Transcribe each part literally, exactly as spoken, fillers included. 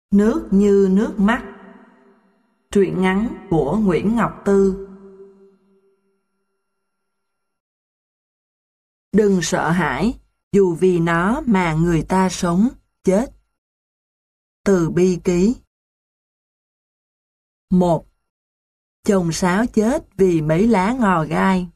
Nước như nước mắt. Truyện ngắn của Nguyễn Ngọc Tư. Đừng sợ hãi, dù vì nó mà người ta sống, chết. Từ bi ký. một. Chồng sáo chết vì mấy lá ngò gai.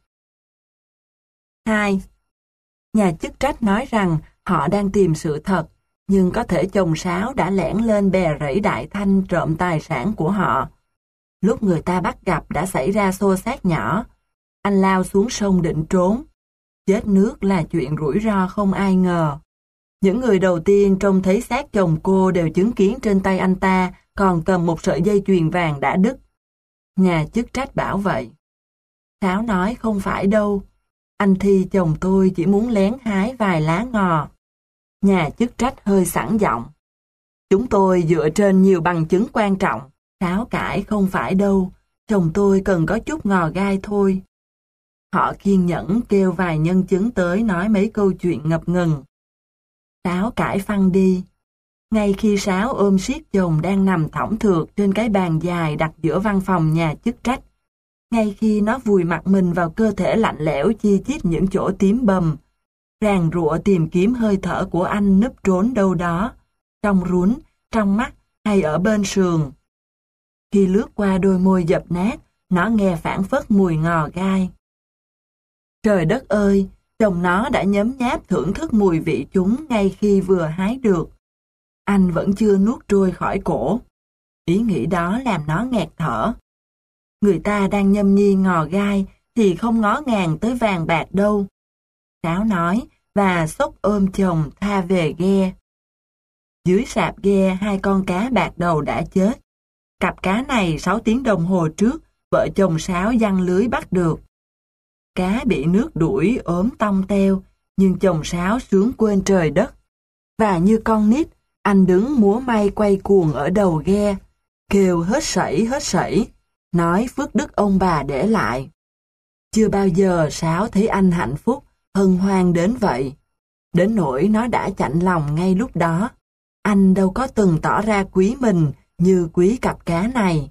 hai. Nhà chức trách nói rằng họ đang tìm sự thật, nhưng có thể chồng sáo đã lẻn lên bè rẫy Đại Thanh trộm tài sản của họ. Lúc người ta bắt gặp đã xảy ra xô xát nhỏ. Anh lao xuống sông định trốn. Chết nước là chuyện rủi ro không ai ngờ. Những người đầu tiên trông thấy xác chồng cô đều chứng kiến trên tay anh ta còn cầm một sợi dây chuyền vàng đã đứt. Nhà chức trách bảo vậy. Sáo nói không phải đâu. Anh Thi chồng tôi chỉ muốn lén hái vài lá ngò. Nhà chức trách hơi sẵn giọng. Chúng tôi dựa trên nhiều bằng chứng quan trọng. Sáo cãi không phải đâu. Chồng tôi cần có chút ngò gai thôi. Họ kiên nhẫn kêu vài nhân chứng tới nói mấy câu chuyện ngập ngừng. Sáo cãi phăng đi. Ngay khi Sáo ôm siết chồng đang nằm thõng thượt trên cái bàn dài đặt giữa văn phòng nhà chức trách, ngay khi nó vùi mặt mình vào cơ thể lạnh lẽo chi chít những chỗ tím bầm, ràng rụa tìm kiếm hơi thở của anh núp trốn đâu đó, trong rún, trong mắt hay ở bên sườn. Khi lướt qua đôi môi dập nát, nó nghe phảng phất mùi ngò gai. Trời đất ơi, chồng nó đã nhấm nháp thưởng thức mùi vị chúng ngay khi vừa hái được. Anh vẫn chưa nuốt trôi khỏi cổ. Ý nghĩ đó làm nó nghẹt thở. Người ta đang nhâm nhi ngò gai thì không ngó ngàng tới vàng bạc đâu. Sáo nói và xốc ôm chồng tha về ghe. Dưới sạp ghe hai con cá bạc đầu đã chết. Cặp cá này sáu tiếng đồng hồ trước vợ chồng Sáo giăng lưới bắt được. Cá bị nước đuổi ốm tong teo, nhưng chồng Sáo sướng quên trời đất. Và như con nít, anh đứng múa may quay cuồng ở đầu ghe, kêu hết sảy hết sảy, nói phước đức ông bà để lại. Chưa bao giờ Sáo thấy anh hạnh phúc, hân hoan đến vậy. Đến nỗi nó đã chạnh lòng ngay lúc đó. Anh đâu có từng tỏ ra quý mình như quý cặp cá này.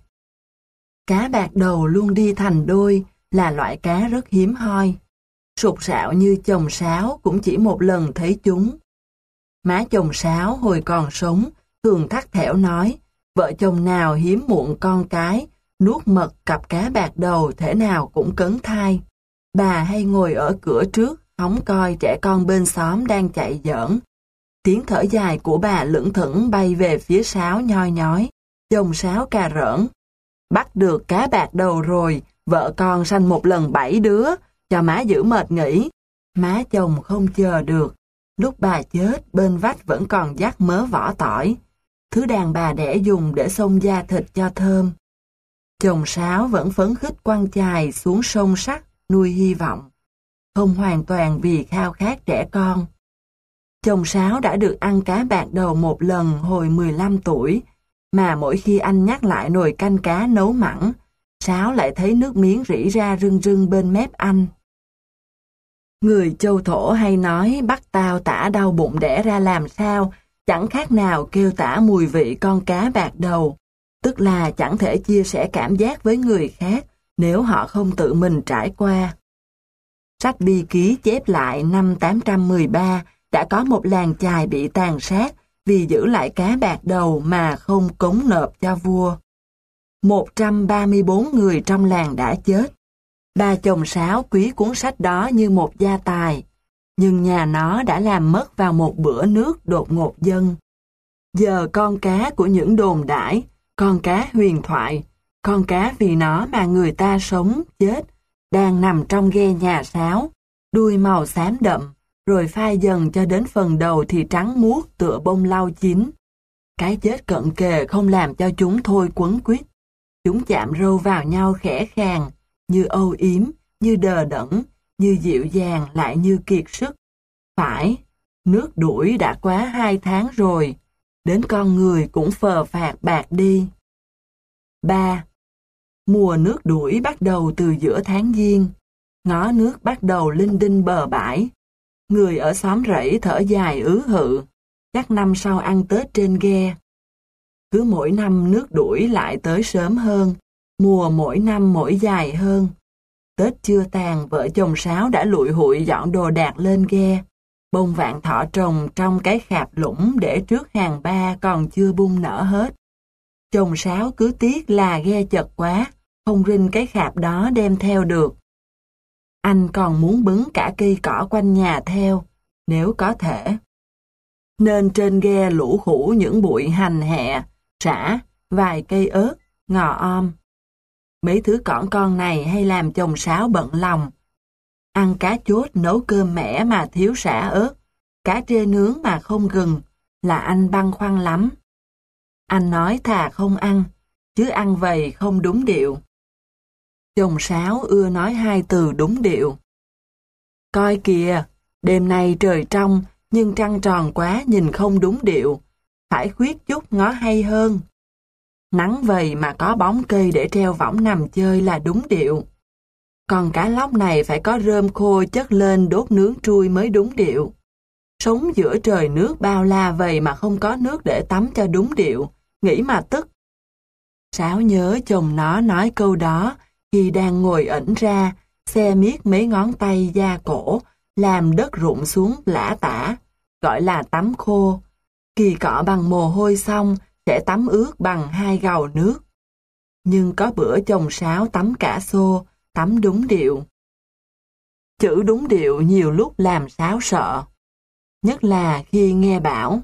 Cá bạc đầu luôn đi thành đôi là loại cá rất hiếm hoi. Sục sạo như chồng Sáo cũng chỉ một lần thấy chúng. Má chồng Sáo hồi còn sống thường thắt thẻo nói, vợ chồng nào hiếm muộn con cái, nuốt mật cặp cá bạc đầu thể nào cũng cấn thai. Bà hay ngồi ở cửa trước, hóng coi trẻ con bên xóm đang chạy giỡn. Tiếng thở dài của bà lững thững bay về phía Sáo nhoi nhói. Chồng Sáo cà rỡn. Bắt được cá bạc đầu rồi, vợ con sanh một lần bảy đứa, cho má giữ mệt nghỉ. Má chồng không chờ được. Lúc bà chết, bên vách vẫn còn dắt mớ vỏ tỏi, thứ đàn bà đẻ dùng để xông da thịt cho thơm. Chồng Sáo vẫn phấn khích quăng chài xuống sông sắt, nuôi hy vọng. Không hoàn toàn vì khao khát trẻ con. Chồng Sáo đã được ăn cá bạc đầu một lần hồi mười lăm tuổi, mà mỗi khi anh nhắc lại nồi canh cá nấu mặn, Sáo lại thấy nước miếng rỉ ra rưng rưng bên mép anh. Người châu thổ hay nói bắt tao tả đau bụng đẻ ra làm sao, chẳng khác nào kêu tả mùi vị con cá bạc đầu, tức là chẳng thể chia sẻ cảm giác với người khác nếu họ không tự mình trải qua. Sách Bi Ký chép lại năm tám trăm mười ba đã có một làng chài bị tàn sát vì giữ lại cá bạc đầu mà không cống nộp cho vua. một trăm ba mươi bốn người trong làng đã chết. Ba chồng Sáo quý cuốn sách đó như một gia tài, nhưng nhà nó đã làm mất vào một bữa nước đột ngột dâng. Giờ con cá của những đồn đãi, con cá huyền thoại, con cá vì nó mà người ta sống, chết, đang nằm trong ghe nhà Sáo, đuôi màu xám đậm, rồi phai dần cho đến phần đầu thì trắng muốt tựa bông lau chín. Cái chết cận kề không làm cho chúng thôi quấn quýt. Chúng chạm râu vào nhau khẽ khàng, như âu yếm, như đờ đẫn, như dịu dàng lại như kiệt sức. Phải, nước đuổi đã quá hai tháng rồi, đến con người cũng phờ phạc bạc đi. ba. Mùa nước đuổi bắt đầu từ giữa tháng Giêng. Ngó nước bắt đầu linh đinh bờ bãi. Người ở xóm rẫy thở dài ứ hự, chắc năm sau ăn Tết trên ghe. Cứ mỗi năm nước đuổi lại tới sớm hơn, mùa mỗi năm mỗi dài hơn. Tết chưa tàn, vợ chồng Sáu đã lụi hụi dọn đồ đạc lên ghe. Bông vạn thọ trồng trong cái khạp lũng để trước hàng ba còn chưa bung nở hết. Chồng Sáu cứ tiếc là ghe chật quá, không rinh cái khạp đó đem theo được. Anh còn muốn bứng cả cây cỏ quanh nhà theo, nếu có thể. Nên trên ghe lũ khủ những bụi hành hẹ, sả, vài cây ớt, ngò om. Mấy thứ cỏn con này hay làm chồng Sáu bận lòng. Ăn cá chốt nấu cơm mẻ mà thiếu sả ớt, cá trê nướng mà không gừng, là anh băn khoăn lắm. Anh nói thà không ăn, chứ ăn vầy không đúng điệu. Chồng Sáu ưa nói hai từ đúng điệu. Coi kìa, đêm nay trời trong, nhưng trăng tròn quá nhìn không đúng điệu, phải khuyết chút ngó hay hơn. Nắng vầy mà có bóng cây để treo võng nằm chơi là đúng điệu. Còn cá lóc này phải có rơm khô chất lên đốt nướng trui mới đúng điệu. Sống giữa trời nước bao la vầy mà không có nước để tắm cho đúng điệu, nghĩ mà tức. Sáu nhớ chồng nó nói câu đó khi đang ngồi ẩn ra, xe miết mấy ngón tay da cổ, làm đất rụng xuống lã tả, gọi là tắm khô. Kỳ cọ bằng mồ hôi xong, sẽ tắm ướt bằng hai gầu nước. Nhưng có bữa chồng Sáu tắm cả xô, tắm đúng điệu. Chữ đúng điệu nhiều lúc làm Sáu sợ. Nhất là khi nghe bảo: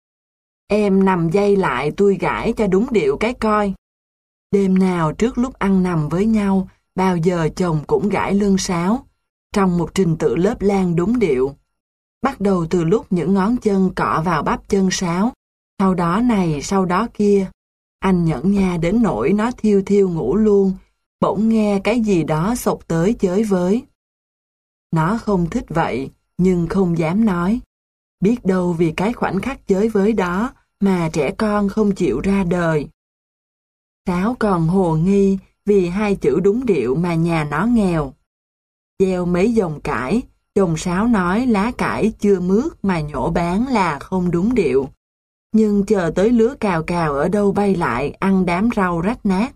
em nằm dây lại tôi gãi cho đúng điệu cái coi. Đêm nào trước lúc ăn nằm với nhau, bao giờ chồng cũng gãi lưng Sáu, trong một trình tự lớp lang đúng điệu. Bắt đầu từ lúc những ngón chân cọ vào bắp chân Sáu, sau đó này, sau đó kia. Anh nhẫn nha đến nỗi nó thiêu thiêu ngủ luôn, bỗng nghe cái gì đó xộc tới chới với. Nó không thích vậy, nhưng không dám nói. Biết đâu vì cái khoảnh khắc chới với đó mà trẻ con không chịu ra đời. Sáu còn hồ nghi vì hai chữ đúng điệu mà nhà nó nghèo. Gieo mấy dòng cải, chồng Sáu nói lá cải chưa mướt mà nhổ bán là không đúng điệu. Nhưng chờ tới lứa cào cào ở đâu bay lại ăn đám rau rách nát.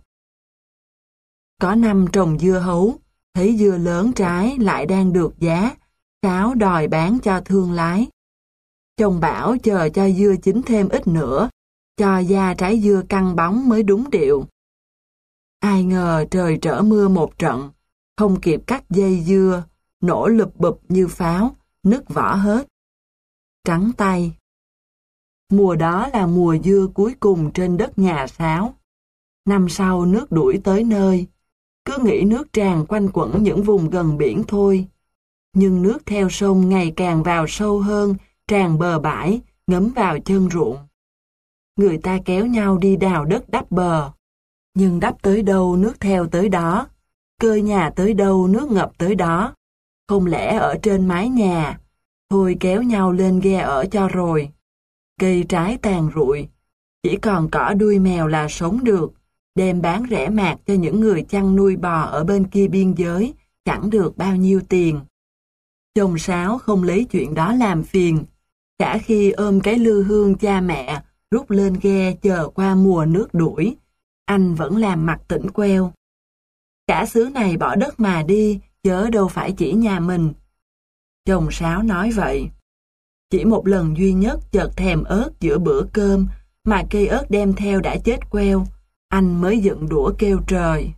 Có năm trồng dưa hấu, thấy dưa lớn trái lại đang được giá, Sáu đòi bán cho thương lái. Chồng bảo chờ cho dưa chín thêm ít nữa, cho da trái dưa căng bóng mới đúng điệu. Ai ngờ trời trở mưa một trận, không kịp cắt dây dưa, nổ lụp bụp như pháo, nứt vỏ hết. Trắng tay. Mùa đó là mùa dưa cuối cùng trên đất nhà Sáu. Năm sau nước đuổi tới nơi, cứ nghĩ nước tràn quanh quẩn những vùng gần biển thôi. Nhưng nước theo sông ngày càng vào sâu hơn, tràn bờ bãi, ngấm vào chân ruộng. Người ta kéo nhau đi đào đất đắp bờ. Nhưng đắp tới đâu nước theo tới đó, cơi nhà tới đâu nước ngập tới đó. Không lẽ ở trên mái nhà, thôi kéo nhau lên ghe ở cho rồi. Cây trái tàn rụi, chỉ còn cỏ đuôi mèo là sống được, đem bán rẻ mạt cho những người chăn nuôi bò ở bên kia biên giới, chẳng được bao nhiêu tiền. Chồng Sáu không lấy chuyện đó làm phiền, cả khi ôm cái lư hương cha mẹ, rút lên ghe chờ qua mùa nước đuổi, anh vẫn làm mặt tỉnh queo. Cả xứ này bỏ đất mà đi, chớ đâu phải chỉ nhà mình. Chồng Sáu nói vậy. Chỉ một lần duy nhất chợt thèm ớt giữa bữa cơm, mà cây ớt đem theo đã chết queo, anh mới dựng đũa kêu trời.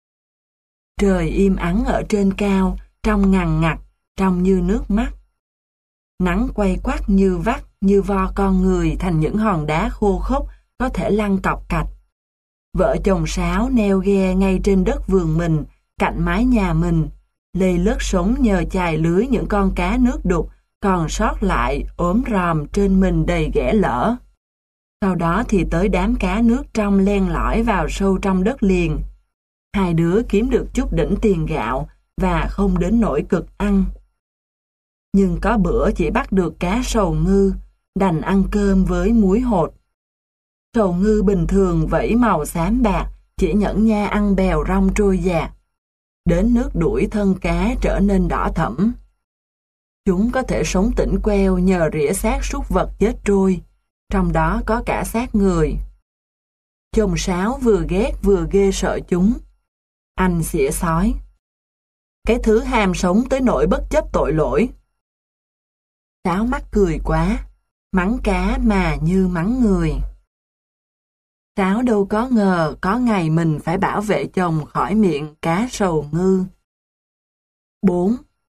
Trời im ắng ở trên cao, trong ngằn ngặt, trông như nước mắt. Nắng quay quắt như vắt, như vo con người thành những hòn đá khô khốc có thể lăn cọc cạch. Vợ chồng Sáu neo ghe ngay trên đất vườn mình, cạnh mái nhà mình, lê lết sống nhờ chài lưới những con cá nước đục còn sót lại ốm ròm trên mình đầy ghẻ lở. Sau đó thì tới đám cá nước trong len lỏi vào sâu trong đất liền. Hai đứa kiếm được chút đỉnh tiền gạo và không đến nỗi cực ăn. Nhưng có bữa chỉ bắt được cá sầu ngư, đành ăn cơm với muối hột. Sầu ngư bình thường vẫy màu xám bạc, chỉ nhẫn nha ăn bèo rong trôi dạt. Đến nước đuổi thân cá trở nên đỏ thẫm. Chúng có thể sống tỉnh queo nhờ rỉa xác súc vật chết trôi, trong đó có cả xác người. Chồng Sáo vừa ghét vừa ghê sợ chúng. Anh xỉa xói. Cái thứ ham sống tới nỗi bất chấp tội lỗi. Sáo mắc cười quá, mắng cá mà như mắng người. Sáo đâu có ngờ có ngày mình phải bảo vệ chồng khỏi miệng cá sầu ngư. bốn.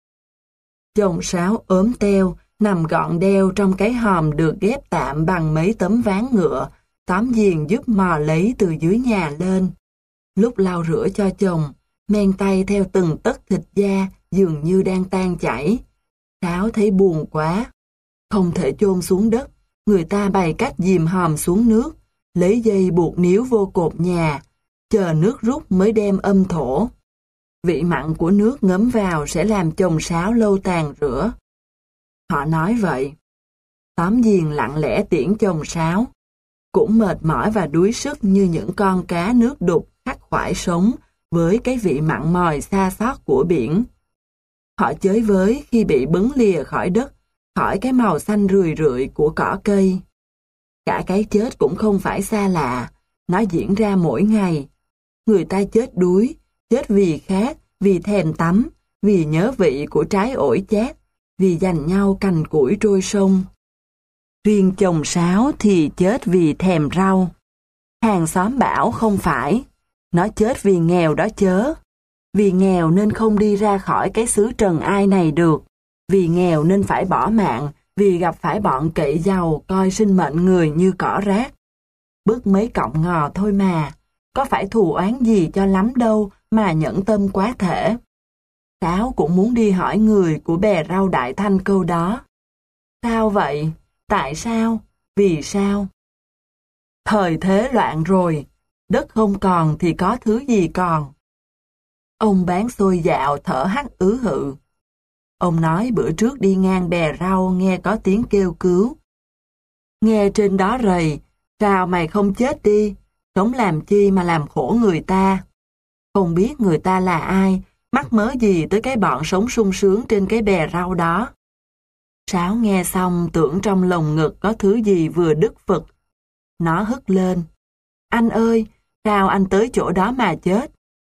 Chồng Sáo ốm teo, nằm gọn đeo trong cái hòm được ghép tạm bằng mấy tấm ván ngựa, tóm giềng giúp mò lấy từ dưới nhà lên. Lúc lau rửa cho chồng, men tay theo từng tấc thịt da dường như đang tan chảy. Sáo thấy buồn quá. Không thể chôn xuống đất, người ta bày cách dìm hòm xuống nước, lấy dây buộc níu vô cột nhà, chờ nước rút mới đem âm thổ. Vị mặn của nước ngấm vào sẽ làm chồng Sáo lâu tàn rửa. Họ nói vậy. Tóm giềng lặng lẽ tiễn chồng Sáo. Cũng mệt mỏi và đuối sức như những con cá nước đục khắc khoải sống với cái vị mặn mòi xa xót của biển. Họ chới với khi bị bứng lìa khỏi đất, khỏi cái màu xanh rười rượi của cỏ cây. Cả cái chết cũng không phải xa lạ, nó diễn ra mỗi ngày. Người ta chết đuối, chết vì khát, vì thèm tắm, vì nhớ vị của trái ổi chát, vì giành nhau cành củi trôi sông. Riêng chồng Sáo thì chết vì thèm rau. Hàng xóm bảo không phải, nó chết vì nghèo đó chớ. Vì nghèo nên không đi ra khỏi cái xứ trần ai này được. Vì nghèo nên phải bỏ mạng, vì gặp phải bọn cậy giàu coi sinh mệnh người như cỏ rác. Bớt mấy cọng ngò thôi mà, có phải thù oán gì cho lắm đâu mà nhẫn tâm quá thể. Sáo cũng muốn đi hỏi người của bè rau Đại Thanh câu đó. Sao vậy? Tại sao? Vì sao? Thời thế loạn rồi, đất không còn thì có thứ gì còn. Ông bán xôi dạo thở hắt ứ hự. Ông nói bữa trước đi ngang bè rau nghe có tiếng kêu cứu. Nghe trên đó rầy, sao mày không chết đi, sống làm chi mà làm khổ người ta. Không biết người ta là ai, mắc mớ gì tới cái bọn sống sung sướng trên cái bè rau đó. Sáo nghe xong tưởng trong lồng ngực có thứ gì vừa đứt phực. Nó hất lên. Anh ơi, sao anh tới chỗ đó mà chết?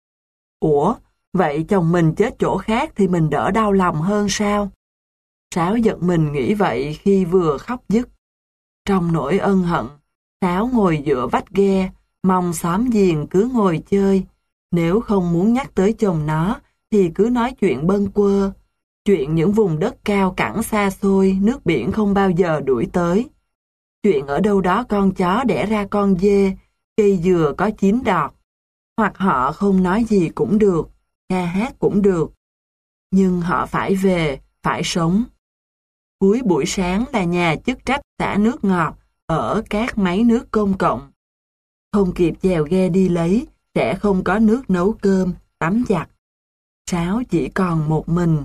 Ủa, vậy chồng mình chết chỗ khác thì mình đỡ đau lòng hơn sao? Sáo giật mình nghĩ vậy khi vừa khóc dứt. Trong nỗi ân hận, Sáo ngồi dựa vách ghe, mong xóm giềng cứ ngồi chơi. Nếu không muốn nhắc tới chồng nó, thì cứ nói chuyện bâng quơ. Chuyện những vùng đất cao cẳng xa xôi, nước biển không bao giờ đuổi tới. Chuyện ở đâu đó con chó đẻ ra con dê, cây dừa có chín đọt. Hoặc họ không nói gì cũng được, ca hát cũng được. Nhưng họ phải về, phải sống. Cuối buổi sáng là nhà chức trách xả nước ngọt ở các máy nước công cộng. Không kịp chèo ghe đi lấy, sẽ không có nước nấu cơm, tắm giặt. Sáo chỉ còn một mình.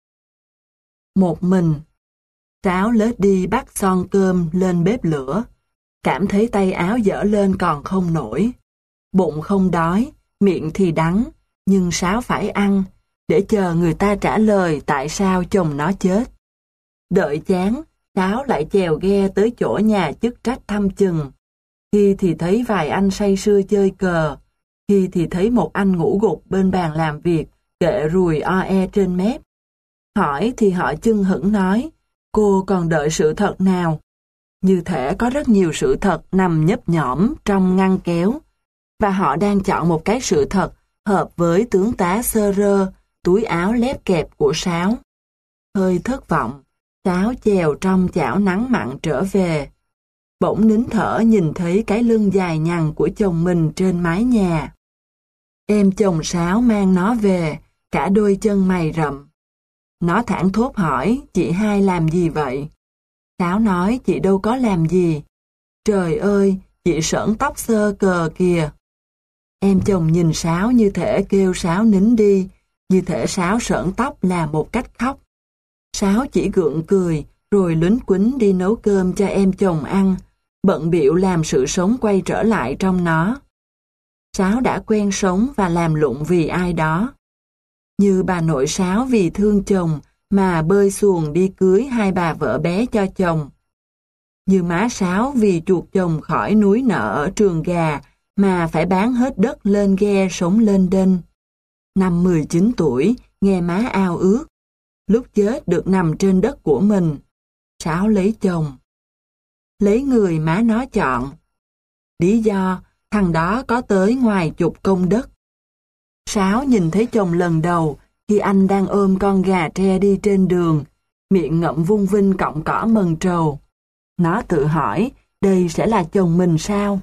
Một mình. Sáo lết đi bắt son cơm lên bếp lửa. Cảm thấy tay áo dở lên còn không nổi. Bụng không đói, miệng thì đắng, nhưng Sáo phải ăn, để chờ người ta trả lời tại sao chồng nó chết. Đợi chán, Sáo lại chèo ghe tới chỗ nhà chức trách thăm chừng. Khi thì thấy vài anh say sưa chơi cờ, khi thì thấy một anh ngủ gục bên bàn làm việc, kệ ruồi o e trên mép. Hỏi thì họ chưng hửng nói, cô còn đợi sự thật nào? Như thể có rất nhiều sự thật nằm nhấp nhõm trong ngăn kéo, và họ đang chọn một cái sự thật hợp với tướng tá sơ rơ, túi áo lép kẹp của Sáo. Hơi thất vọng, Sáo chèo trong chảo nắng mặn trở về. Bỗng nín thở nhìn thấy cái lưng dài nhằn của chồng mình trên mái nhà. Em chồng Sáo mang nó về, cả đôi chân mày rậm. Nó thảng thốt hỏi, chị hai làm gì vậy? Sáo nói, chị đâu có làm gì. Trời ơi, chị sởn tóc sơ cờ kìa. Em chồng nhìn Sáo như thể kêu Sáo nín đi, như thể Sáo sởn tóc là một cách khóc. Sáo chỉ gượng cười, rồi luấn quýnh đi nấu cơm cho em chồng ăn, bận bịu làm sự sống quay trở lại trong nó. Sáo đã quen sống và làm lụng vì ai đó. Như bà nội Sáo vì thương chồng mà bơi xuồng đi cưới hai bà vợ bé cho chồng. Như má Sáo vì chuộc chồng khỏi núi nợ ở Trường Gà mà phải bán hết đất lên ghe sống lên đên. Năm mười chín tuổi, nghe má ao ước. Lúc chết được nằm trên đất của mình. Sáu lấy chồng. Lấy người má nó chọn. Lý do, thằng đó có tới ngoài chục công đất. Sáu nhìn thấy chồng lần đầu khi anh đang ôm con gà tre đi trên đường, miệng ngậm vung vinh cọng cỏ mần trầu. Nó tự hỏi, đây sẽ là chồng mình sao?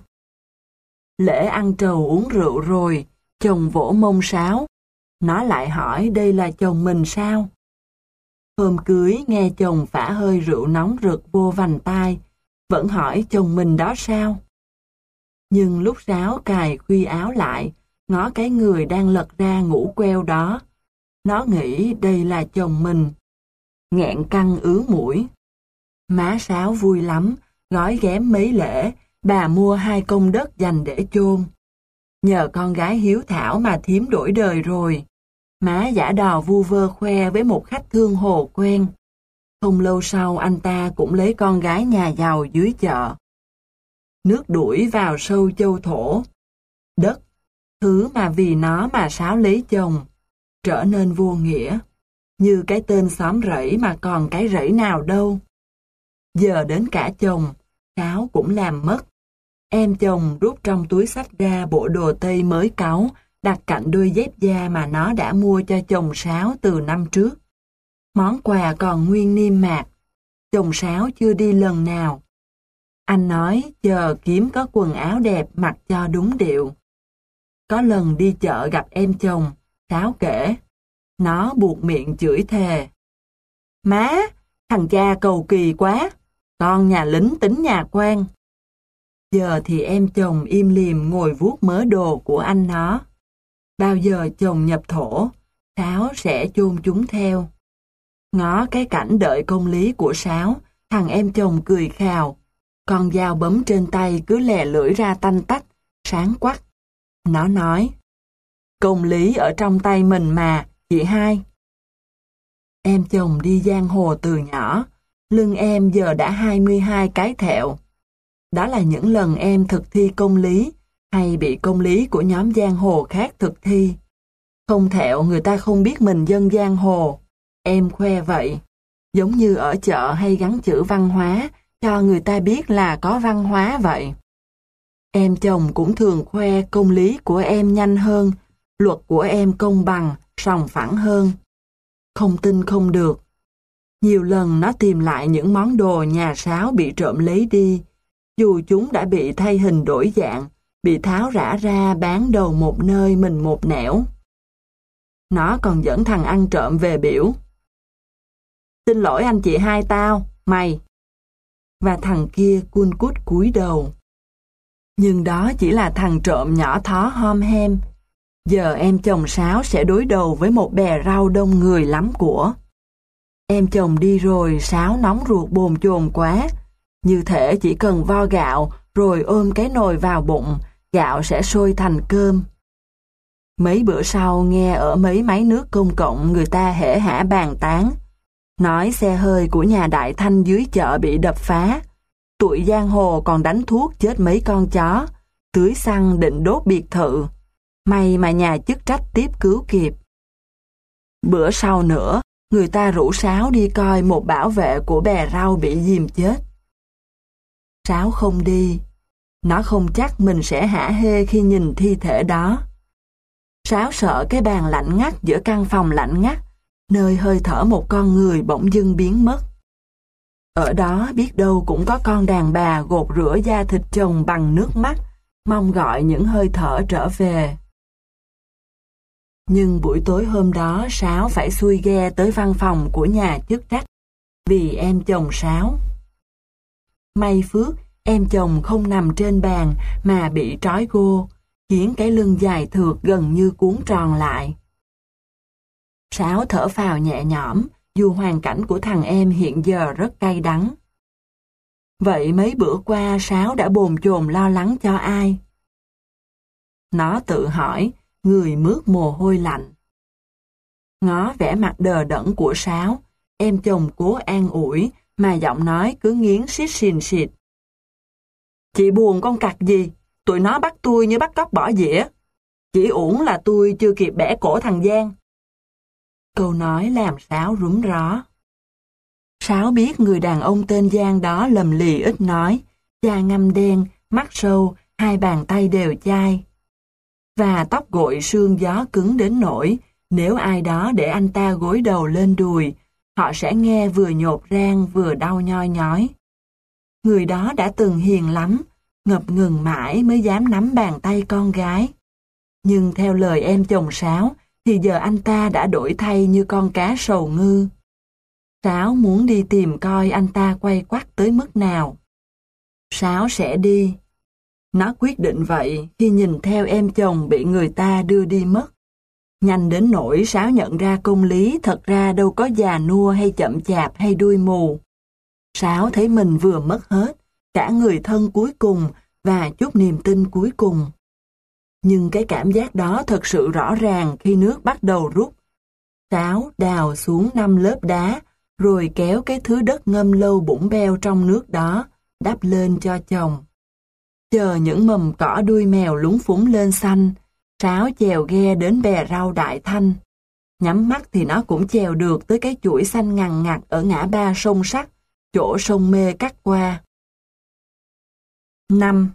Lễ ăn trầu uống rượu rồi, chồng vỗ mông Sáu. Nó lại hỏi đây là chồng mình sao? Hôm cưới nghe chồng phả hơi rượu nóng rực vô vành tai, vẫn hỏi chồng mình đó sao? Nhưng lúc Sáu cài khuy áo lại, ngó cái người đang lật ra ngủ queo đó, nó nghĩ đây là chồng mình. Nghẹn căng ứ mũi. Má Sáu vui lắm, gói ghém mấy lễ, bà mua hai công đất dành để chôn. Nhờ con gái hiếu thảo mà thím đổi đời rồi. Má giả đò vu vơ khoe với một khách thương hồ quen. Không lâu sau anh ta cũng lấy con gái nhà giàu dưới chợ. Nước đuổi vào sâu châu thổ. Đất, thứ mà vì nó mà Sáu lấy chồng, trở nên vô nghĩa. Như cái tên xóm rẫy mà còn cái rẫy nào đâu. Giờ đến cả chồng, Sáu cũng làm mất. Em chồng rút trong túi xách ra bộ đồ tây mới cáu, đặt cạnh đôi dép da mà nó đã mua cho chồng Sáu từ năm trước. Món quà còn nguyên niêm mạc. Chồng Sáu chưa đi lần nào. Anh nói chờ kiếm có quần áo đẹp mặc cho đúng điệu. Có lần đi chợ gặp em chồng, Sáu kể. Nó buộc miệng chửi thề. Má, thằng cha cầu kỳ quá, con nhà lính tính nhà quan. Giờ thì em chồng im lìm ngồi vuốt mớ đồ của anh nó. Bao giờ chồng nhập thổ, Sáu sẽ chôn chúng theo. Ngó cái cảnh đợi công lý của Sáu, thằng em chồng cười khào. Con dao bấm trên tay cứ lè lưỡi ra tanh tách, sáng quắc. Nó nói, công lý ở trong tay mình mà, chị hai. Em chồng đi giang hồ từ nhỏ, lưng em giờ đã hai mươi hai cái thẹo. Đó là những lần em thực thi công lý, hay bị công lý của nhóm giang hồ khác thực thi. Không thẹo người ta không biết mình dân giang hồ. Em khoe vậy, giống như ở chợ hay gắn chữ văn hóa, cho người ta biết là có văn hóa vậy. Em chồng cũng thường khoe công lý của em nhanh hơn, luật của em công bằng, sòng phẳng hơn. Không tin không được. Nhiều lần nó tìm lại những món đồ nhà Sáu bị trộm lấy đi, dù chúng đã bị thay hình đổi dạng, bị tháo rã ra bán đầu một nơi mình một nẻo. Nó còn dẫn thằng ăn trộm về biểu. Xin lỗi anh chị hai tao, mày. Và thằng kia cun cút cúi đầu. Nhưng đó chỉ là thằng trộm nhỏ thó hom hem. Giờ em chồng Sáu sẽ đối đầu với một bè rau đông người lắm của. Em chồng đi rồi Sáu nóng ruột bồn chồn quá. Như thể chỉ cần vo gạo rồi ôm cái nồi vào bụng, gạo sẽ sôi thành cơm. Mấy bữa sau nghe ở mấy máy nước công cộng người ta hễ hả bàn tán. Nói xe hơi của nhà Đại Thanh dưới chợ bị đập phá. Tụi giang hồ còn đánh thuốc chết mấy con chó, tưới xăng định đốt biệt thự. May mà nhà chức trách tiếp cứu kịp. Bữa sau nữa, người ta rủ Sáu đi coi một bảo vệ của bè rau bị dìm chết. Sáu không đi. Nó không chắc mình sẽ hả hê khi nhìn thi thể đó. Sáu sợ cái bàn lạnh ngắt giữa căn phòng lạnh ngắt, nơi hơi thở một con người bỗng dưng biến mất. Ở đó biết đâu cũng có con đàn bà gột rửa da thịt chồng bằng nước mắt, mong gọi những hơi thở trở về. Nhưng buổi tối hôm đó Sáu phải xuôi ghe tới văn phòng của nhà chức trách, vì em chồng Sáu. May phước, em chồng không nằm trên bàn mà bị trói gô, khiến cái lưng dài thượt gần như cuốn tròn lại. Sáu thở phào nhẹ nhõm, dù hoàn cảnh của thằng em hiện giờ rất cay đắng. Vậy mấy bữa qua Sáu đã bồn chồn lo lắng cho ai? Nó tự hỏi, người mướt mồ hôi lạnh. Ngó vẻ mặt đờ đẫn của Sáu, em chồng cố an ủi, mà giọng nói cứ nghiến xít xìn xịt. Chị buồn con cặc gì? tụi nó bắt tôi như bắt cóc bỏ dĩa. Chỉ uổng là tôi chưa kịp bẻ cổ thằng Giang. Câu nói làm Sáo rúm ró. Sáo biết người đàn ông tên Giang đó lầm lì ít nói, da ngăm đen, mắt sâu, hai bàn tay đều chai. Và tóc gội sương gió cứng đến nỗi, nếu ai đó để anh ta gối đầu lên đùi, họ sẽ nghe vừa nhột rang vừa đau nhoi nhói. Người đó đã từng hiền lắm, ngập ngừng mãi mới dám nắm bàn tay con gái. Nhưng theo lời em chồng Sáo, thì giờ anh ta đã đổi thay như con cá sầu ngư. Sáo muốn đi tìm coi anh ta quay quắt tới mức nào. Sáo sẽ đi. Nó quyết định vậy khi nhìn theo em chồng bị người ta đưa đi mất. Nhanh đến nỗi Sáo nhận ra công lý thật ra đâu có già nua hay chậm chạp hay đuôi mù. Sáo thấy mình vừa mất hết, cả người thân cuối cùng và chút niềm tin cuối cùng. Nhưng cái cảm giác đó thật sự rõ ràng khi nước bắt đầu rút. Sáo đào xuống năm lớp đá, rồi kéo cái thứ đất ngâm lâu bủng beo trong nước đó, đắp lên cho chồng. Chờ những mầm cỏ đuôi mèo lúng phúng lên xanh, Sáo chèo ghe đến bè rau Đại Thanh. Nhắm mắt thì nó cũng chèo được tới cái chuỗi xanh ngằn ngặt ở ngã ba sông Sắt, chỗ sông Mê cắt qua. năm.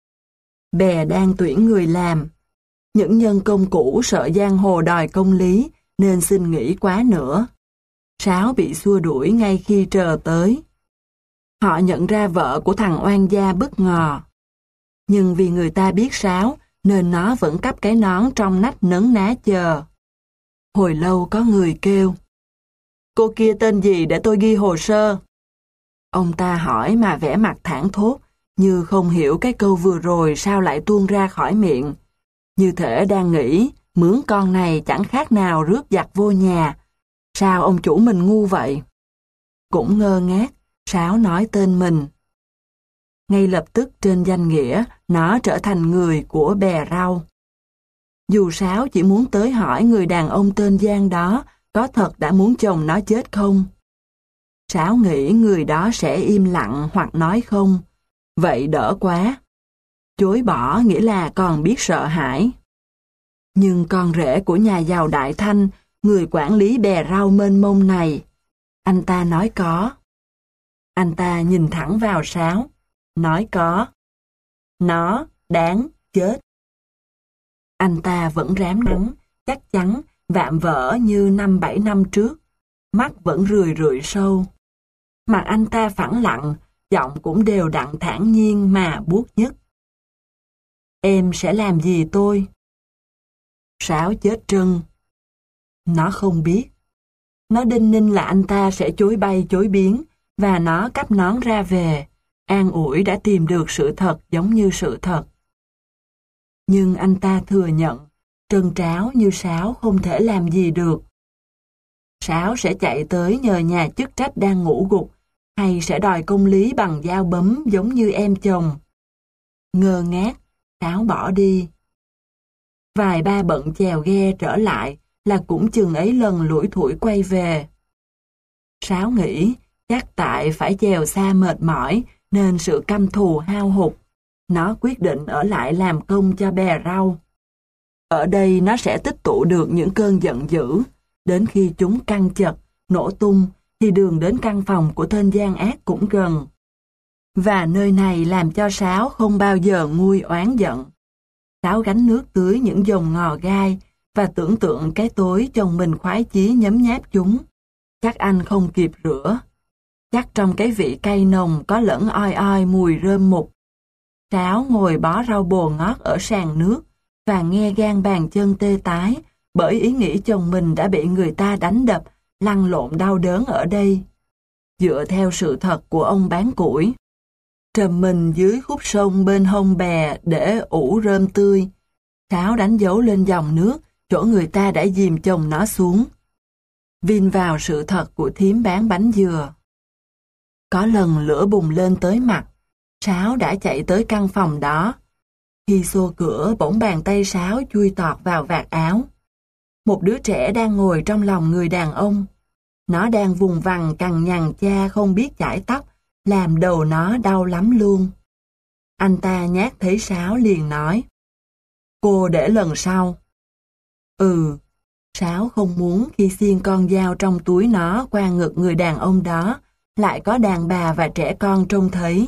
Bè đang tuyển người làm. Những nhân công cũ sợ giang hồ đòi công lý, nên xin nghỉ quá nữa. Sáo bị xua đuổi ngay khi trờ tới. Họ nhận ra vợ của thằng oan gia bất ngờ. Nhưng vì người ta biết Sáo, nên nó vẫn cắp cái nón trong nách nấn ná chờ. Hồi lâu có người kêu: "Cô kia tên gì để tôi ghi hồ sơ?" Ông ta hỏi mà vẻ mặt thảng thốt, như không hiểu cái câu vừa rồi sao lại tuôn ra khỏi miệng. Như thể đang nghĩ, mướn con này chẳng khác nào rước giặc vô nhà. Sao ông chủ mình ngu vậy? Cũng ngơ ngác, Sáo nói tên mình. Ngay lập tức trên danh nghĩa, nó trở thành người của bè rau. Dù Sáo chỉ muốn tới hỏi người đàn ông tên Giang đó có thật đã muốn chồng nó chết không. Sáo nghĩ người đó sẽ im lặng hoặc nói không. Vậy đỡ quá. Chối bỏ nghĩa là còn biết sợ hãi. Nhưng con rể của nhà giàu Đại Thanh, người quản lý bè rau mênh mông này, anh ta nói có. Anh ta nhìn thẳng vào Sáo, nói có. Nó đáng chết. Anh ta vẫn rám nắng, chắc chắn, vạm vỡ như năm bảy năm trước. Mắt vẫn rười rượi sâu. Mặt anh ta phẳng lặng, giọng cũng đều đặn thản nhiên mà buốt nhất. Em sẽ làm gì tôi? Sáo chết trân. Nó không biết. Nó đinh ninh là anh ta sẽ chối bay chối biến, và nó cắp nón ra về, an ủi đã tìm được sự thật giống như sự thật. Nhưng anh ta thừa nhận, trân tráo như Sáo không thể làm gì được. Sáo sẽ chạy tới nhờ nhà chức trách đang ngủ gục, hay sẽ đòi công lý bằng dao bấm giống như em chồng. Ngơ ngác, Sáo bỏ đi. Vài ba bận chèo ghe trở lại là cũng chừng ấy lần lủi thủi quay về. Sáo nghĩ chắc tại phải chèo xa mệt mỏi nên sự căm thù hao hụt. Nó quyết định ở lại làm công cho bè rau. Ở đây nó sẽ tích tụ được những cơn giận dữ. Đến khi chúng căng chật, nổ tung, thì đường đến căn phòng của tên gian ác cũng gần. Và nơi này làm cho Sáo không bao giờ nguôi oán giận. Sáo gánh nước tưới những dòng ngò gai và tưởng tượng cái tối chồng mình khoái chí nhấm nháp chúng. Chắc anh không kịp rửa. Chắc trong cái vị cay nồng có lẫn oi oi mùi rơm mục. Sáo ngồi bó rau bồ ngót ở sàn nước và nghe gan bàn chân tê tái bởi ý nghĩ chồng mình đã bị người ta đánh đập, lăn lộn đau đớn ở đây. Dựa theo sự thật của ông bán củi, trầm mình dưới khúc sông bên hông bè để ủ rơm tươi, Sáo đánh dấu lên dòng nước chỗ người ta đã dìm chồng nó xuống. Vin vào sự thật của thím bán bánh dừa. Có lần lửa bùng lên tới mặt, Sáo đã chạy tới căn phòng đó. Khi xô cửa, bỗng bàn tay Sáo chui tọt vào vạt áo. Một đứa trẻ đang ngồi trong lòng người đàn ông. Nó đang vùng vằng cằn nhằn cha không biết chải tóc, làm đầu nó đau lắm luôn. Anh ta nhát thấy Sáo liền nói, cô để lần sau. Ừ, Sáo không muốn khi xiên con dao trong túi nó qua ngực người đàn ông đó, lại có đàn bà và trẻ con trông thấy.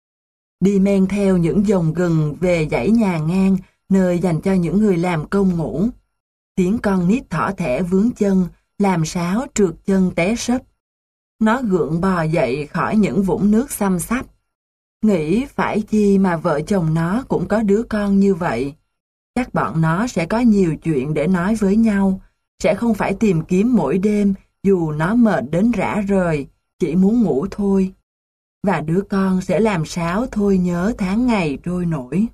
Đi men theo những dòng gừng về dãy nhà ngang, nơi dành cho những người làm công ngủ. Tiếng con nít thỏ thẻ vướng chân, làm Sáo trượt chân té sấp. Nó gượng bò dậy khỏi những vũng nước xăm xắp. Nghĩ phải chi mà vợ chồng nó cũng có đứa con như vậy. Chắc bọn nó sẽ có nhiều chuyện để nói với nhau, sẽ không phải tìm kiếm mỗi đêm dù nó mệt đến rã rời, chỉ muốn ngủ thôi. Và đứa con sẽ làm Sáo thôi nhớ tháng ngày trôi nổi.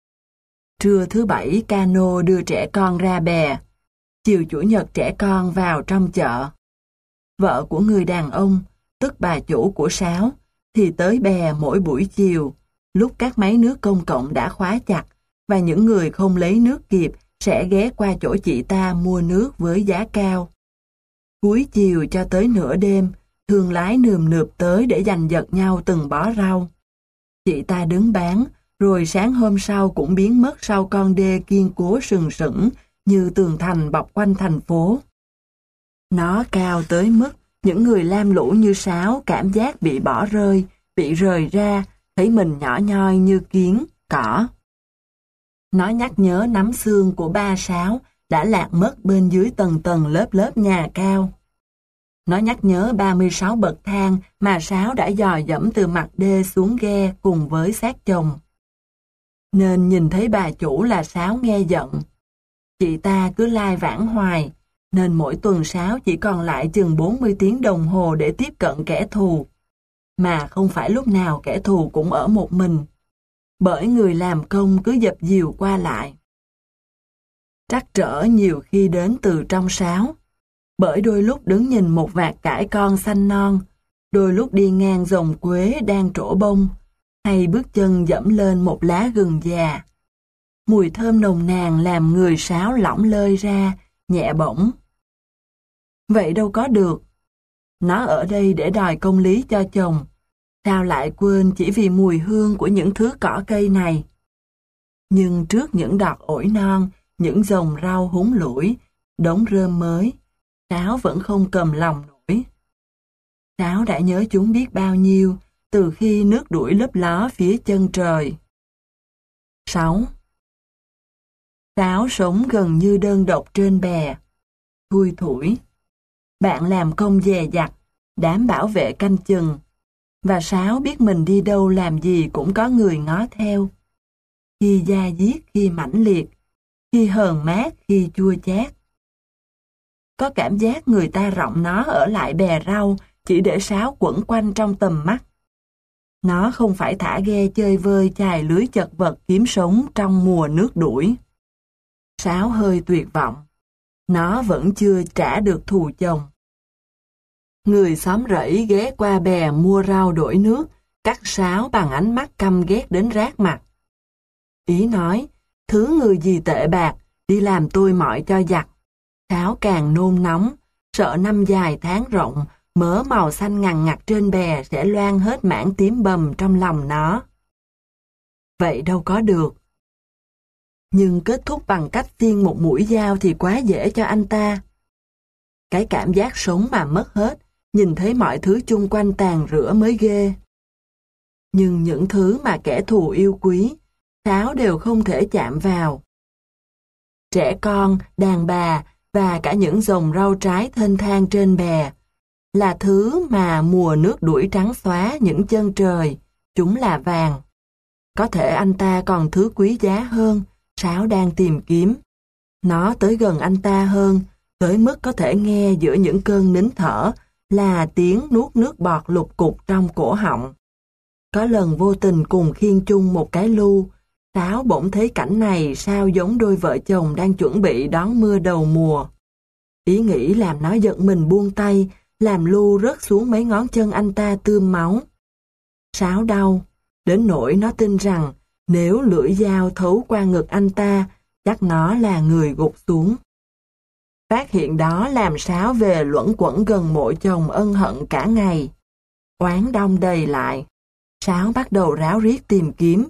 Trưa thứ bảy cano đưa trẻ con ra bè. Chiều chủ nhật trẻ con vào trong chợ. Vợ của người đàn ông, tức bà chủ của Sáo, thì tới bè mỗi buổi chiều, lúc các máy nước công cộng đã khóa chặt, và những người không lấy nước kịp sẽ ghé qua chỗ chị ta mua nước với giá cao. Cuối chiều cho tới nửa đêm, thương lái nườm nượp tới để giành giật nhau từng bó rau. Chị ta đứng bán, rồi sáng hôm sau cũng biến mất sau con đê kiên cố sừng sững như tường thành bọc quanh thành phố. Nó cao tới mức những người lam lũ như Sáo cảm giác bị bỏ rơi, bị rời ra, thấy mình nhỏ nhoi như kiến, cỏ. Nó nhắc nhớ nắm xương của ba Sáo đã lạc mất bên dưới tầng tầng lớp lớp nhà cao. Nó nhắc nhớ ba mươi sáu bậc thang mà Sáo đã dò dẫm từ mặt đê xuống ghe cùng với xác chồng. Nên nhìn thấy bà chủ là Sáo nghe giận. Chị ta cứ lai vãng hoài, nên mỗi tuần Sáo chỉ còn lại chừng bốn mươi tiếng đồng hồ để tiếp cận kẻ thù. Mà không phải lúc nào kẻ thù cũng ở một mình, bởi người làm công cứ dập dìu qua lại. Trắc trở nhiều khi đến từ trong Sáo, bởi đôi lúc đứng nhìn một vạt cải con xanh non, đôi lúc đi ngang dòng quế đang trổ bông, hay bước chân dẫm lên một lá gừng già. Mùi thơm nồng nàn làm người Sáo lỏng lơi ra, nhẹ bỗng. Vậy đâu có được. Nó ở đây để đòi công lý cho chồng, sao lại quên chỉ vì mùi hương của những thứ cỏ cây này. Nhưng trước những đọt ổi non, những dòng rau húng lủi, đống rơm mới, Sáo vẫn không cầm lòng nổi. Sáo đã nhớ chúng biết bao nhiêu, từ khi nước đuổi lấp ló phía chân trời. sáu. Sáo sống gần như đơn độc trên bè. Thui thủi. Bạn làm công dè dặt, đám bảo vệ canh chừng. Và Sáo biết mình đi đâu làm gì cũng có người ngó theo. Khi da diết, khi mãnh liệt, khi hờn mát, khi chua chát. Có cảm giác người ta rọng nó ở lại bè rau chỉ để Sáo quẩn quanh trong tầm mắt. Nó không phải thả ghe chơi vơi chài lưới chật vật kiếm sống trong mùa nước đuổi. Sáo hơi tuyệt vọng. Nó vẫn chưa trả được thù chồng. Người xóm rẫy ghé qua bè mua rau đổi nước, cắt Sáo bằng ánh mắt căm ghét đến rát mặt. Ý nói, thứ người gì tệ bạc, đi làm tôi mọi cho giặt. Sáo càng nôn nóng, sợ năm dài tháng rộng, mớ màu xanh ngằn ngặt trên bè sẽ loang hết mảng tím bầm trong lòng nó. Vậy đâu có được. Nhưng kết thúc bằng cách xiên một mũi dao thì quá dễ cho anh ta. Cái cảm giác sống mà mất hết, nhìn thấy mọi thứ chung quanh tàn rữa mới ghê. Nhưng những thứ mà kẻ thù yêu quý, Sáo đều không thể chạm vào. Trẻ con, đàn bà và cả những dòng rau trái thênh thang trên bè là thứ mà mùa nước đuổi trắng xóa những chân trời, chúng là vàng. Có thể anh ta còn thứ quý giá hơn, Sáo đang tìm kiếm. Nó tới gần anh ta hơn, tới mức có thể nghe giữa những cơn nín thở là tiếng nuốt nước bọt lục cục trong cổ họng. Có lần vô tình cùng khiêng chung một cái lu, Sáo bỗng thấy cảnh này sao giống đôi vợ chồng đang chuẩn bị đón mưa đầu mùa. Ý nghĩ làm nó giận mình buông tay, làm lu rớt xuống mấy ngón chân anh ta tươm máu. Sáo đau, đến nỗi nó tin rằng nếu lưỡi dao thấu qua ngực anh ta, chắc nó là người gục xuống. Phát hiện đó làm Sáo về luẩn quẩn gần mộ chồng ân hận cả ngày. Oán đong đầy lại. Sáo bắt đầu ráo riết tìm kiếm,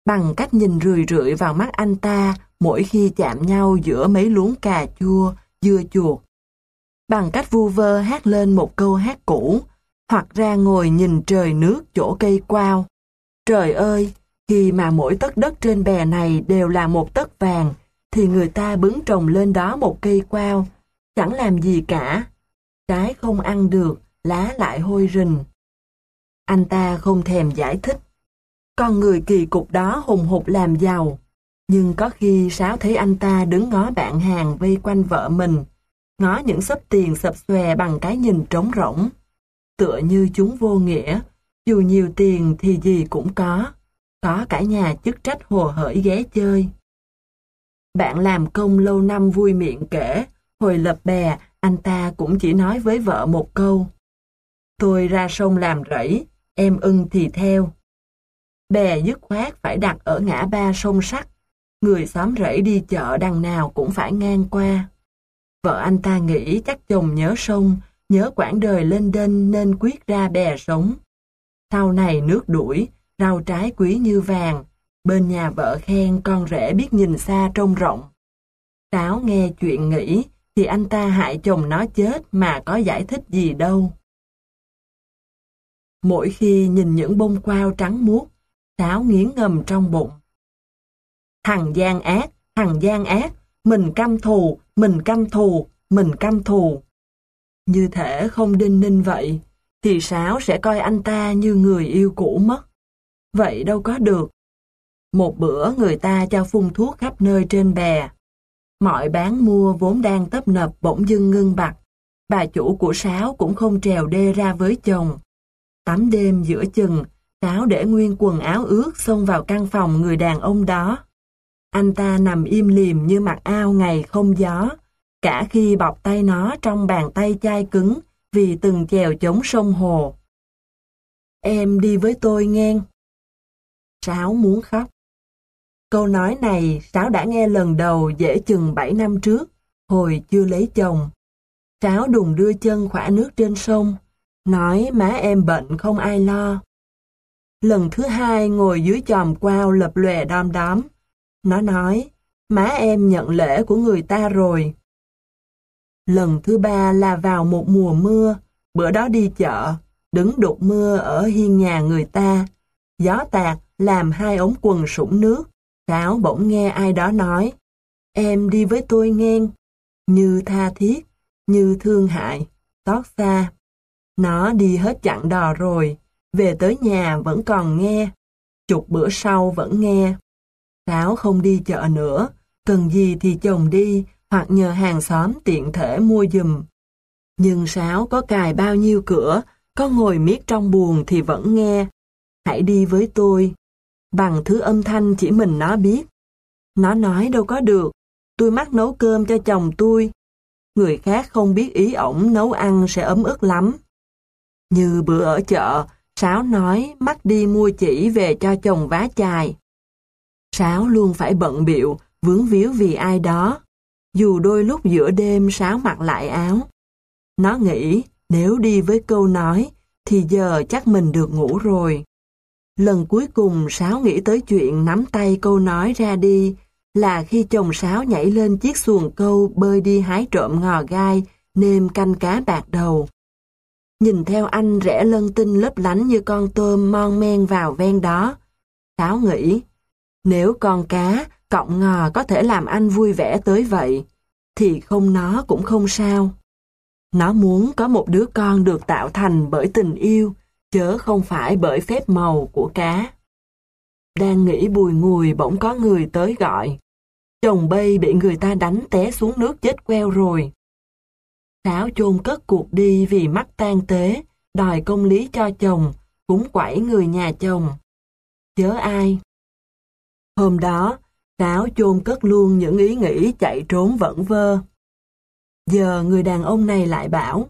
bằng cách nhìn rười rượi vào mắt anh ta mỗi khi chạm nhau giữa mấy luống cà chua, dưa chuột. Bằng cách vu vơ hát lên một câu hát cũ, hoặc ra ngồi nhìn trời nước chỗ cây quao. Trời ơi, khi mà mỗi tấc đất trên bè này đều là một tấc vàng, thì người ta bứng trồng lên đó một cây quao, chẳng làm gì cả. Trái không ăn được, lá lại hôi rình. Anh ta không thèm giải thích. Con người kỳ cục đó hùng hục làm giàu. Nhưng có khi Sáo thấy anh ta đứng ngó bạn hàng vây quanh vợ mình, ngó những xấp tiền sập xòe bằng cái nhìn trống rỗng. Tựa như chúng vô nghĩa, dù nhiều tiền thì gì cũng có. Có cả nhà chức trách hồ hởi ghé chơi. Bạn làm công lâu năm vui miệng kể, hồi lập bè, anh ta cũng chỉ nói với vợ một câu. Tôi ra sông làm rẫy, em ưng thì theo. Bè dứt khoát phải đặt ở ngã ba sông Sắt. Người xóm rẫy đi chợ đằng nào cũng phải ngang qua. Vợ anh ta nghĩ chắc chồng nhớ sông, nhớ quãng đời lên đên nên quyết ra bè sống. Sau này nước đuổi, rau trái quý như vàng, bên nhà vợ khen con rể biết nhìn xa trông rộng. Sáo nghe chuyện nghĩ thì anh ta hại chồng nó chết mà có giải thích gì đâu. Mỗi khi nhìn những bông quao trắng muốt, Sáo nghiến ngầm trong bụng. Thằng gian ác, thằng gian ác, mình căm thù, mình căm thù, mình căm thù. Như thể không đinh ninh vậy, thì Sáo sẽ coi anh ta như người yêu cũ mất. Vậy đâu có được. Một bữa người ta cho phun thuốc khắp nơi trên bè. Mọi bán mua vốn đang tấp nập bỗng dưng ngưng bặt. Bà chủ của Sáo cũng không trèo đê ra với chồng. Tắm đêm giữa chừng, Sáo để nguyên quần áo ướt xông vào căn phòng người đàn ông đó. Anh ta nằm im lìm như mặc ao ngày không gió, cả khi bọc tay nó trong bàn tay chai cứng vì từng chèo chống sông hồ. Em đi với tôi nghe. Sáo muốn khóc. Câu nói này Sáo đã nghe lần đầu dễ chừng bảy năm trước, hồi chưa lấy chồng. Sáo đùng đưa chân khỏa nước trên sông, nói má em bệnh không ai lo. Lần thứ hai ngồi dưới chòm quao lập lòe đom đóm, nó nói, má em nhận lễ của người ta rồi. Lần thứ ba là vào một mùa mưa, bữa đó đi chợ, đứng đục mưa ở hiên nhà người ta. Gió tạt làm hai ống quần sũng nước, Sáo bỗng nghe ai đó nói, em đi với tôi nghe, như tha thiết, như thương hại, xót xa. Nó đi hết chặng đò rồi, về tới nhà vẫn còn nghe, chục bữa sau vẫn nghe. Sáo không đi chợ nữa, cần gì thì chồng đi, hoặc nhờ hàng xóm tiện thể mua giùm. Nhưng Sáo có cài bao nhiêu cửa, có ngồi miết trong buồng thì vẫn nghe. Hãy đi với tôi. Bằng thứ âm thanh chỉ mình nó biết. Nó nói đâu có được, tôi mắc nấu cơm cho chồng tôi. Người khác không biết ý ổng nấu ăn sẽ ấm ức lắm. Như bữa ở chợ, Sáo nói mắc đi mua chỉ về cho chồng vá chài. Sáo luôn phải bận bịu, vướng víu vì ai đó. Dù đôi lúc giữa đêm Sáo mặc lại áo. Nó nghĩ nếu đi với câu nói thì giờ chắc mình được ngủ rồi. Lần cuối cùng Sáo nghĩ tới chuyện nắm tay câu nói ra đi là khi chồng Sáo nhảy lên chiếc xuồng câu bơi đi hái trộm ngò gai, nêm canh cá bạc đầu. Nhìn theo anh rẽ lân tinh lấp lánh như con tôm mon men vào ven đó. Sáo nghĩ, nếu con cá, cọng ngò có thể làm anh vui vẻ tới vậy, thì không nó cũng không sao. Nó muốn có một đứa con được tạo thành bởi tình yêu, chớ không phải bởi phép màu của cá. Đang nghĩ bùi ngùi bỗng có người tới gọi. Chồng Bây bị người ta đánh té xuống nước chết queo rồi. Sáo chôn cất cuộc đi vì mắc tang tế, đòi công lý cho chồng, cúng quẩy người nhà chồng. Chớ ai. Hôm đó, Sáo chôn cất luôn những ý nghĩ chạy trốn vẩn vơ. Giờ người đàn ông này lại bảo,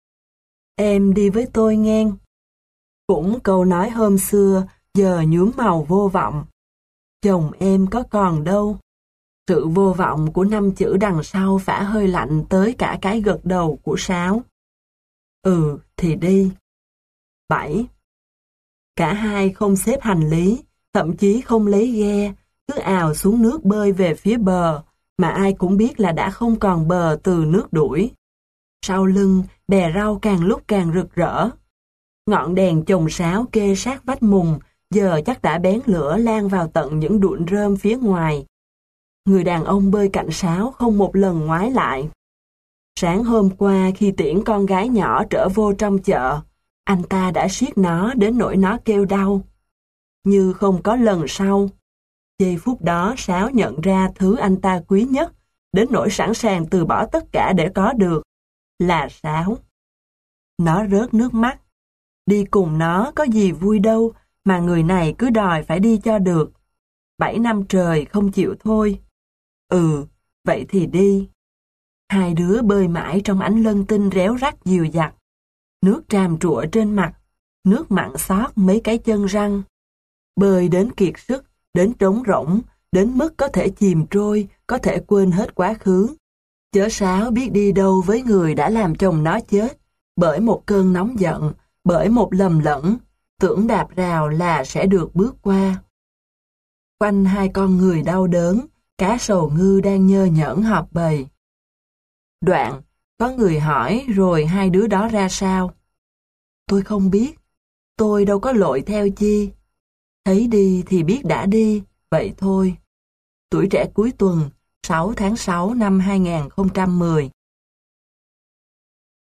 em đi với tôi nghe. Cũng câu nói hôm xưa, giờ nhuốm màu vô vọng. Chồng em có còn đâu. Sự vô vọng của năm chữ đằng sau phả hơi lạnh tới cả cái gật đầu của Sáo. Ừ, thì đi. bảy. Cả hai không xếp hành lý, thậm chí không lấy ghe, cứ ào xuống nước bơi về phía bờ, mà ai cũng biết là đã không còn bờ từ nước đuổi. Sau lưng, bè rau càng lúc càng rực rỡ. Ngọn đèn chòm sáo kê sát vách mùng, giờ chắc đã bén lửa lan vào tận những đụn rơm phía ngoài. Người đàn ông bơi cạnh sáo không một lần ngoái lại. Sáng hôm qua khi tiễn con gái nhỏ trở vô trong chợ, anh ta đã siết nó đến nỗi nó kêu đau. Như không có lần sau. Giây phút đó Sáo nhận ra thứ anh ta quý nhất, đến nỗi sẵn sàng từ bỏ tất cả để có được, là Sáo. Nó rớt nước mắt. Đi cùng nó có gì vui đâu, mà người này cứ đòi phải đi cho được. Bảy năm trời không chịu thôi. Ừ, vậy thì đi. Hai đứa bơi mãi trong ánh lân tinh réo rắt dìu dặt. Nước tràm trụa trên mặt, nước mặn xót mấy cái chân răng. Bơi đến kiệt sức, đến trống rỗng, đến mức có thể chìm trôi, có thể quên hết quá khứ. Chớ Sáo biết đi đâu với người đã làm chồng nó chết, bởi một cơn nóng giận, bởi một lầm lẫn, tưởng đạp rào là sẽ được bước qua. Quanh hai con người đau đớn, cá sầu ngư đang nhơ nhởn họp bầy. Đoạn, có người hỏi rồi hai đứa đó ra sao? Tôi không biết, tôi đâu có lội theo chi. Thấy đi thì biết đã đi, vậy thôi. Tuổi trẻ cuối tuần, sáu tháng sáu năm hai nghìn không trăm mười.